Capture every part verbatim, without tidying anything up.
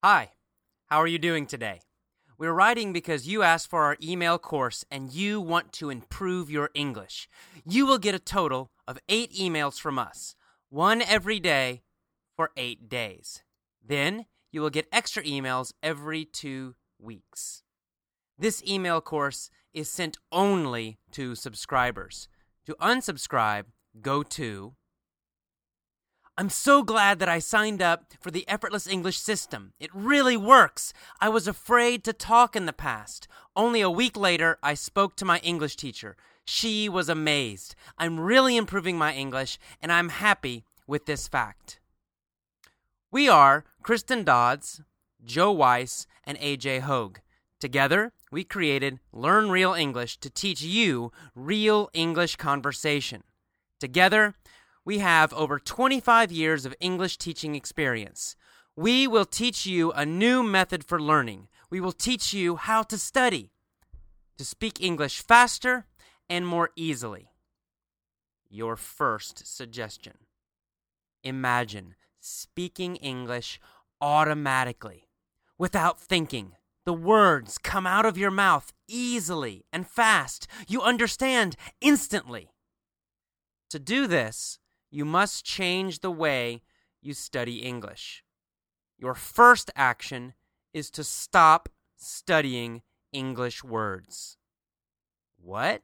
Hi, how are you doing today? We're writing because you asked for our email course and you want to improve your English. You will get a total of eight emails from us, one every day for eight days. Then you will get extra emails every two weeks. This email course is sent only to subscribers. To unsubscribe, go to I'm so glad that I signed up for the Effortless English system. It really works. I was afraid to talk in the past. Only a week later, I spoke to my English teacher. She was amazed. I'm really improving my English, and I'm happy with this fact. We are Kristen Dodds, Joe Weiss, and A J Hogue. Together, we created Learn Real English to teach you real English conversation. Together, we have over twenty-five years of English teaching experience. We will teach you a new method for learning. We will teach you how to study, to speak English faster and more easily. Your first suggestion. Imagine speaking English automatically, without thinking. The words come out of your mouth easily and fast. You understand instantly. To do this, you must change the way you study English. Your first action is to stop studying English words. What?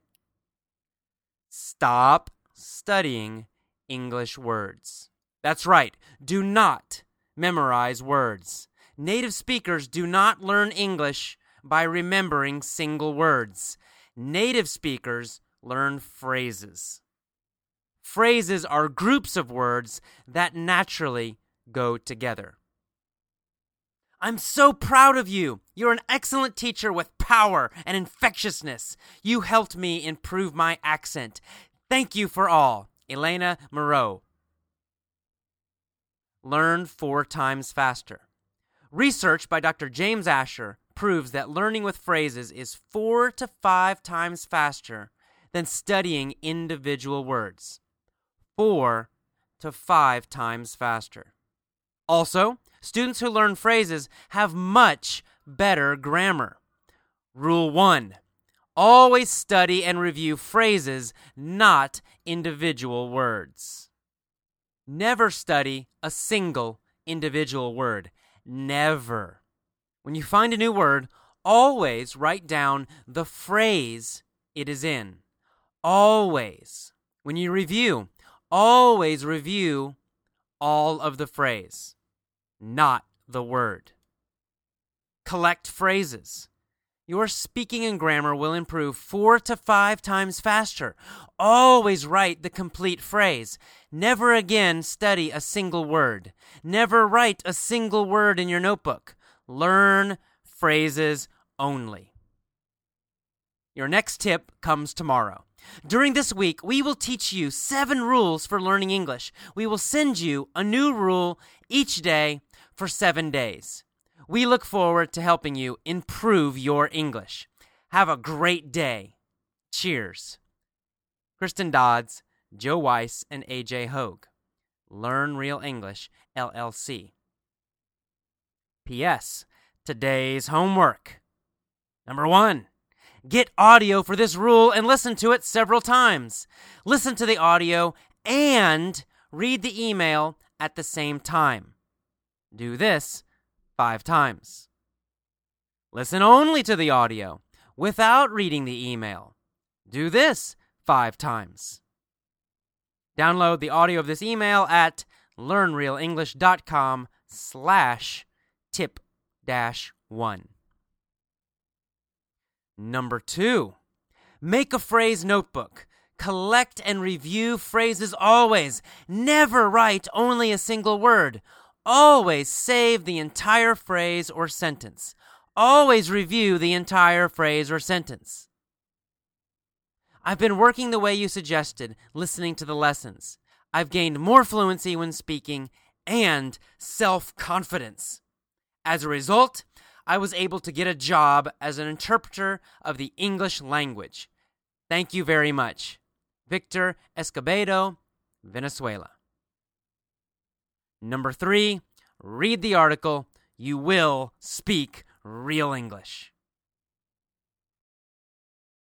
Stop studying English words. That's right. Do not memorize words. Native speakers do not learn English by remembering single words. Native speakers learn phrases. Phrases are groups of words that naturally go together. I'm so proud of you. You're an excellent teacher with power and infectiousness. You helped me improve my accent. Thank you for all. Elena Moreau. Learn four times faster. Research by Doctor James Asher proves that learning with phrases is four to five times faster than studying individual words. Four to five times faster. Also, students who learn phrases have much better grammar. Rule one. Always study and review phrases, not individual words. Never study a single individual word. Never. When you find a new word, always write down the phrase it is in. Always. When you review, always review all of the phrase, not the word. Collect phrases. Your speaking and grammar will improve four to five times faster. Always write the complete phrase. Never again study a single word. Never write a single word in your notebook. Learn phrases only. Your next tip comes tomorrow. During this week, we will teach you seven rules for learning English. We will send you a new rule each day for seven days. We look forward to helping you improve your English. Have a great day. Cheers. Kristen Dodds, Joe Weiss, and A J Hogue. Learn Real English, L L C. P S. Today's homework. Number one. Get audio for this rule and listen to it several times. Listen to the audio and read the email at the same time. Do this five times. Listen only to the audio without reading the email. Do this five times. Download the audio of this email at learnrealenglish.com slash tip dash one. Number two, make a phrase notebook. Collect and review phrases always. Never write only a single word. Always save the entire phrase or sentence. Always review the entire phrase or sentence. I've been working the way you suggested, listening to the lessons. I've gained more fluency when speaking and self-confidence. As a result, I was able to get a job as an interpreter of the English language. Thank you very much. Victor Escobedo, Venezuela. Number three, read the article, you will speak real English.